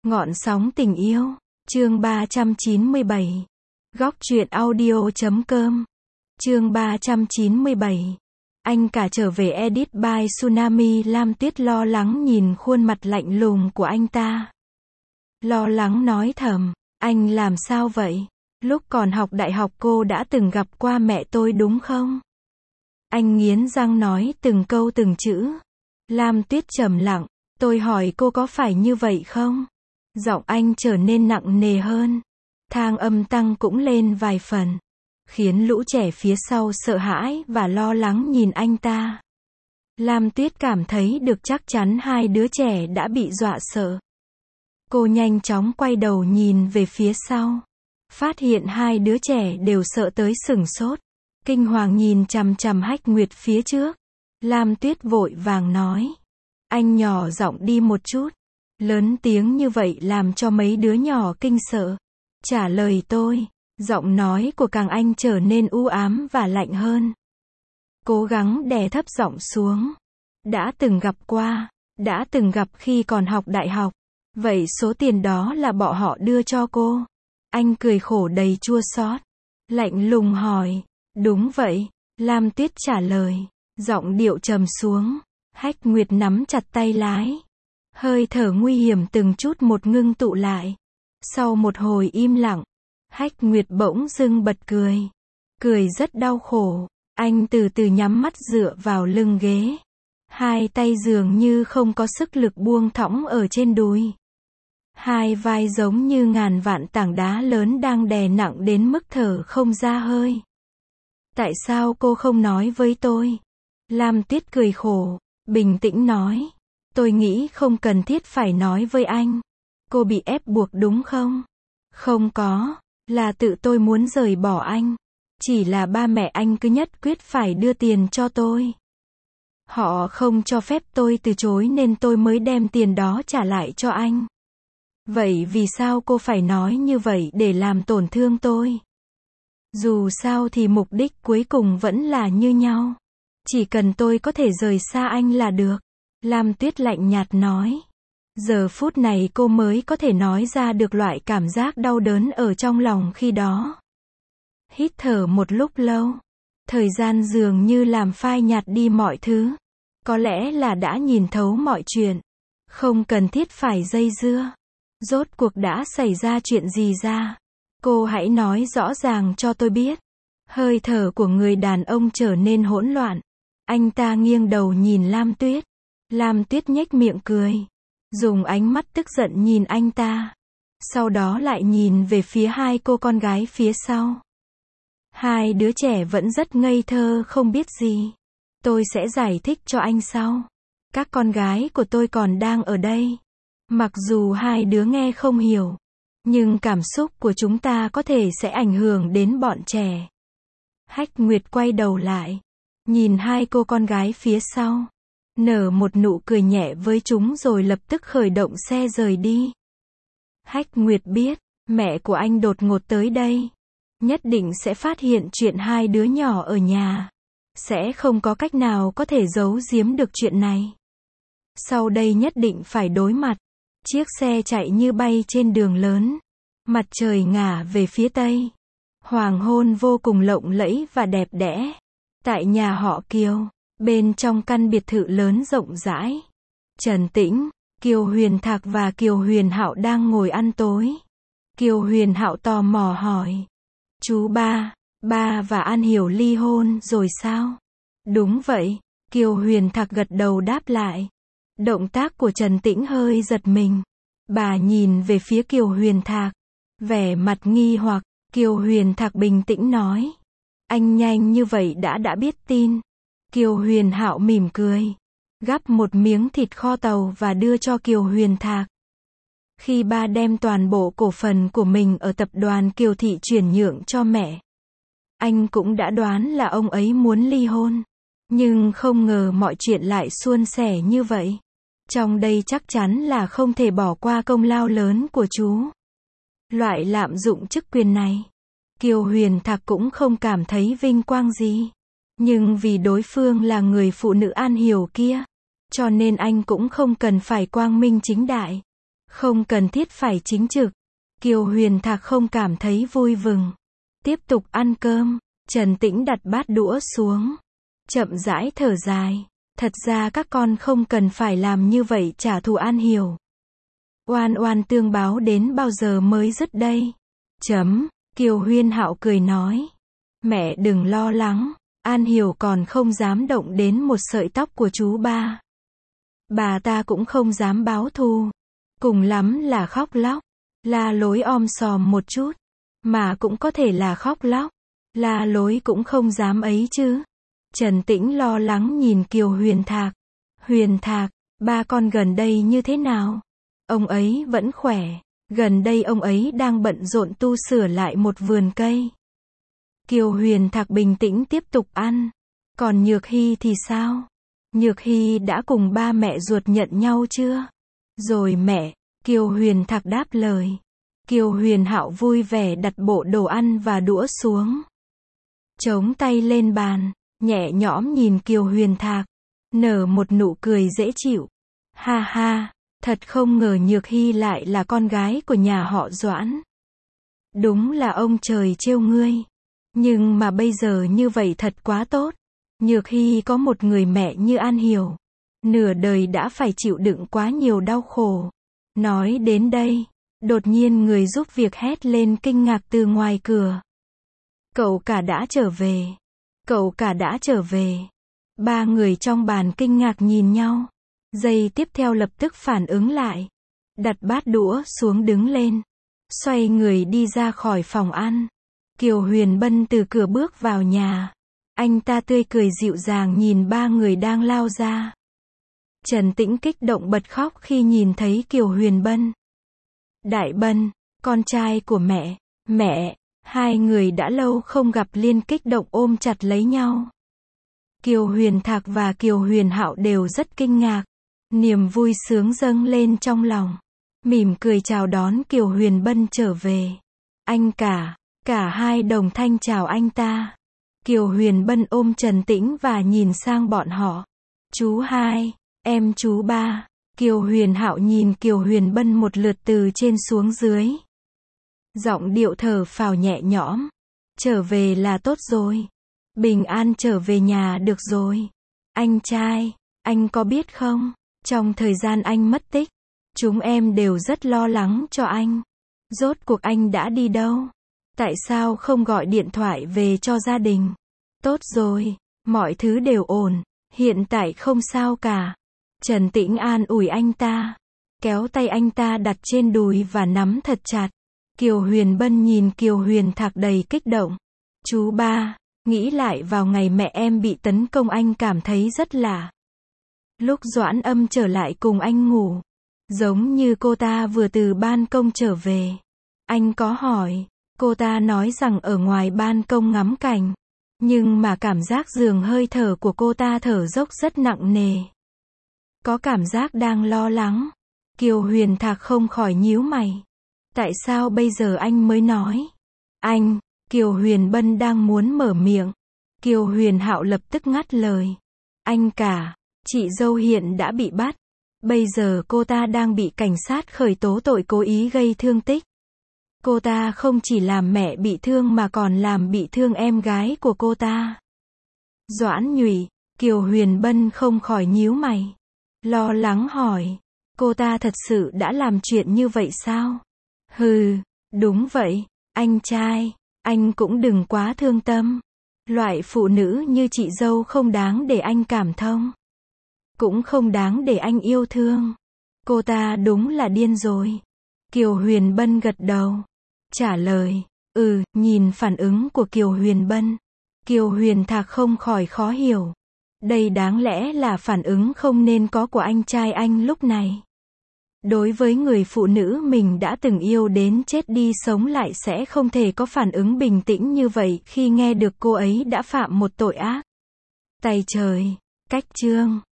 Ngọn sóng tình yêu, chương 397. Góc truyện audio.com. Chương 397. Anh cả trở về edit by Tsunami. Lam Tuyết lo lắng nhìn khuôn mặt lạnh lùng của anh ta. Lo lắng nói thầm, anh làm sao vậy? Lúc còn học đại học cô đã từng gặp qua mẹ tôi đúng không? Anh nghiến răng nói từng câu từng chữ. Lam Tuyết trầm lặng, tôi hỏi cô có phải như vậy không? Giọng anh trở nên nặng nề hơn. Thang âm tăng cũng lên vài phần, khiến lũ trẻ phía sau sợ hãi và lo lắng nhìn anh ta. Lam Tuyết cảm thấy được chắc chắn hai đứa trẻ đã bị dọa sợ. Cô nhanh chóng quay đầu nhìn về phía sau. Phát hiện hai đứa trẻ đều sợ tới sửng sốt. Kinh hoàng nhìn chằm chằm Hách Nguyệt phía trước. Lam Tuyết vội vàng nói. Anh nhỏ giọng đi một chút. Lớn tiếng như vậy làm cho mấy đứa nhỏ kinh sợ. Trả lời tôi. Giọng nói của càng anh trở nên u ám và lạnh hơn. Cố gắng đè thấp giọng xuống. Đã từng gặp qua. Đã từng gặp khi còn học đại học. Vậy số tiền đó là bọn họ đưa cho cô? Anh cười khổ đầy chua xót. Lạnh lùng hỏi. Đúng vậy. Lam Tuyết trả lời. Giọng điệu trầm xuống. Hách Nguyệt nắm chặt tay lái. Hơi thở nguy hiểm từng chút một ngưng tụ lại. Sau một hồi im lặng, Hách Nguyệt bỗng dưng bật cười. Cười rất đau khổ. Anh từ từ nhắm mắt dựa vào lưng ghế. Hai tay dường như không có sức lực buông thõng ở trên đùi. Hai vai giống như ngàn vạn tảng đá lớn đang đè nặng đến mức thở không ra hơi. Tại sao cô không nói với tôi? Lam Tuyết cười khổ, bình tĩnh nói. Tôi nghĩ không cần thiết phải nói với anh. Cô bị ép buộc đúng không? Không có, là tự tôi muốn rời bỏ anh. Chỉ là ba mẹ anh cứ nhất quyết phải đưa tiền cho tôi. Họ không cho phép tôi từ chối nên tôi mới đem tiền đó trả lại cho anh. Vậy vì sao cô phải nói như vậy để làm tổn thương tôi? Dù sao thì mục đích cuối cùng vẫn là như nhau. Chỉ cần tôi có thể rời xa anh là được. Lam Tuyết lạnh nhạt nói. Giờ phút này cô mới có thể nói ra được loại cảm giác đau đớn ở trong lòng khi đó. Hít thở một lúc lâu. Thời gian dường như làm phai nhạt đi mọi thứ. Có lẽ là đã nhìn thấu mọi chuyện. Không cần thiết phải dây dưa. Rốt cuộc đã xảy ra chuyện gì ra? Cô hãy nói rõ ràng cho tôi biết. Hơi thở của người đàn ông trở nên hỗn loạn. Anh ta nghiêng đầu nhìn Lam Tuyết. Lam Tuyết nhếch miệng cười. Dùng ánh mắt tức giận nhìn anh ta. Sau đó lại nhìn về phía hai cô con gái phía sau. Hai đứa trẻ vẫn rất ngây thơ không biết gì. Tôi sẽ giải thích cho anh sau. Các con gái của tôi còn đang ở đây. Mặc dù hai đứa nghe không hiểu. Nhưng cảm xúc của chúng ta có thể sẽ ảnh hưởng đến bọn trẻ. Hách Nguyệt quay đầu lại. Nhìn hai cô con gái phía sau. Nở một nụ cười nhẹ với chúng rồi lập tức khởi động xe rời đi. Hách Nguyệt biết, mẹ của anh đột ngột tới đây. Nhất định sẽ phát hiện chuyện hai đứa nhỏ ở nhà. Sẽ không có cách nào có thể giấu giếm được chuyện này. Sau đây nhất định phải đối mặt. Chiếc xe chạy như bay trên đường lớn. Mặt trời ngả về phía tây. Hoàng hôn vô cùng lộng lẫy và đẹp đẽ. Tại nhà họ Kiều. Bên trong căn biệt thự lớn rộng rãi. Trần Tĩnh, Kiều Huyền Thạc và Kiều Huyền Hạo đang ngồi ăn tối. Kiều Huyền Hạo tò mò hỏi. Chú ba và An Hiểu ly hôn rồi sao? Đúng vậy. Kiều Huyền Thạc gật đầu đáp lại. Động tác của Trần Tĩnh hơi giật mình. Bà nhìn về phía Kiều Huyền Thạc. Vẻ mặt nghi hoặc, Kiều Huyền Thạc bình tĩnh nói. Anh nhanh như vậy đã biết tin. Kiều Huyền Hạo mỉm cười. Gắp một miếng thịt kho tàu và đưa cho Kiều Huyền Thạc. Khi ba đem toàn bộ cổ phần của mình ở tập đoàn Kiều Thị chuyển nhượng cho mẹ. Anh cũng đã đoán là ông ấy muốn ly hôn. Nhưng không ngờ mọi chuyện lại suôn sẻ như vậy. Trong đây chắc chắn là không thể bỏ qua công lao lớn của chú. Loại lạm dụng chức quyền này. Kiều Huyền Thạc cũng không cảm thấy vinh quang gì. Nhưng vì đối phương là người phụ nữ An Hiểu kia. Cho nên anh cũng không cần phải quang minh chính đại. Không cần thiết phải chính trực. Kiều Huyền Thạc không cảm thấy vui vừng. Tiếp tục ăn cơm. Trần Tĩnh đặt bát đũa xuống. Chậm rãi thở dài. Thật ra các con không cần phải làm như vậy trả thù An Hiểu. Oan oan tương báo đến bao giờ mới dứt đây? Kiều Huyên Hạo cười nói. Mẹ đừng lo lắng. An Hiểu còn không dám động đến một sợi tóc của chú ba. Bà ta cũng không dám báo thù. Cùng lắm là khóc lóc. La lối om sòm một chút. Mà cũng có thể là khóc lóc. La lối cũng không dám ấy chứ. Trần Tĩnh lo lắng nhìn Kiều Huyền Thạc. Huyền Thạc, ba con gần đây như thế nào? Ông ấy vẫn khỏe. Gần đây ông ấy đang bận rộn tu sửa lại một vườn cây. Kiều Huyền Thạc bình tĩnh tiếp tục ăn. Còn Nhược Hy thì sao? Nhược Hy đã cùng ba mẹ ruột nhận nhau chưa? Rồi mẹ, Kiều Huyền Thạc đáp lời. Kiều Huyền Hạo vui vẻ đặt bộ đồ ăn và đũa xuống. Chống tay lên bàn, nhẹ nhõm nhìn Kiều Huyền Thạc, nở một nụ cười dễ chịu. Ha ha, thật không ngờ Nhược Hy lại là con gái của nhà họ Doãn. Đúng là ông trời trêu ngươi. Nhưng mà bây giờ như vậy thật quá tốt. Nhược Hy có một người mẹ như An Hiểu. Nửa đời đã phải chịu đựng quá nhiều đau khổ. Nói đến đây, đột nhiên người giúp việc hét lên kinh ngạc từ ngoài cửa. Cậu cả đã trở về. Cậu cả đã trở về. Ba người trong bàn kinh ngạc nhìn nhau. Giây tiếp theo lập tức phản ứng lại. Đặt bát đũa xuống đứng lên. Xoay người đi ra khỏi phòng ăn. Kiều Huyền Bân từ cửa bước vào nhà. Anh ta tươi cười dịu dàng nhìn ba người đang lao ra. Trần Tĩnh kích động bật khóc khi nhìn thấy Kiều Huyền Bân. Đại Bân, con trai của mẹ, hai người đã lâu không gặp liên kích động ôm chặt lấy nhau. Kiều Huyền Thạc và Kiều Huyền Hạo đều rất kinh ngạc. Niềm vui sướng dâng lên trong lòng. Mỉm cười chào đón Kiều Huyền Bân trở về. Anh cả hai đồng thanh chào anh ta. Kiều Huyền Bân ôm Trần Tĩnh và nhìn sang bọn họ. Chú hai, em chú ba. Kiều Huyền Hạo nhìn Kiều Huyền Bân một lượt từ trên xuống dưới. Giọng điệu thở phào nhẹ nhõm. Trở về là tốt rồi. Bình an trở về nhà được rồi. Anh trai, anh có biết không? Trong thời gian anh mất tích, chúng em đều rất lo lắng cho anh. Rốt cuộc anh đã đi đâu? Tại sao không gọi điện thoại về cho gia đình? Tốt rồi, mọi thứ đều ổn. Hiện tại không sao cả. Trần Tĩnh an ủi anh ta. Kéo tay anh ta đặt trên đùi và nắm thật chặt. Kiều Huyền Bân nhìn Kiều Huyền Thạc đầy kích động. Chú ba, nghĩ lại vào ngày mẹ em bị tấn công anh cảm thấy rất lạ. Lúc Doãn Âm trở lại cùng anh ngủ, giống như cô ta vừa từ ban công trở về. Anh có hỏi, cô ta nói rằng ở ngoài ban công ngắm cảnh. Nhưng mà cảm giác giường hơi thở của cô ta thở dốc rất nặng nề. Có cảm giác đang lo lắng. Kiều Huyền Thạc không khỏi nhíu mày. Tại sao bây giờ anh mới nói? Anh, Kiều Huyền Bân đang muốn mở miệng. Kiều Huyền Hạo lập tức ngắt lời. Anh cả, chị dâu hiện đã bị bắt. Bây giờ cô ta đang bị cảnh sát khởi tố tội cố ý gây thương tích. Cô ta không chỉ làm mẹ bị thương mà còn làm bị thương em gái của cô ta. Doãn Nhụy, Kiều Huyền Bân không khỏi nhíu mày. Lo lắng hỏi, cô ta thật sự đã làm chuyện như vậy sao? Hừ, đúng vậy, anh trai, anh cũng đừng quá thương tâm. Loại phụ nữ như chị dâu không đáng để anh cảm thông. Cũng không đáng để anh yêu thương. Cô ta đúng là điên rồi. Kiều Huyền Bân gật đầu. Trả lời, nhìn phản ứng của Kiều Huyền Bân. Kiều Huyền Thạc không khỏi khó hiểu. Đây đáng lẽ là phản ứng không nên có của anh trai anh lúc này. Đối với người phụ nữ mình đã từng yêu đến chết đi sống lại sẽ không thể có phản ứng bình tĩnh như vậy khi nghe được cô ấy đã phạm một tội ác. Tay trời, cách chương.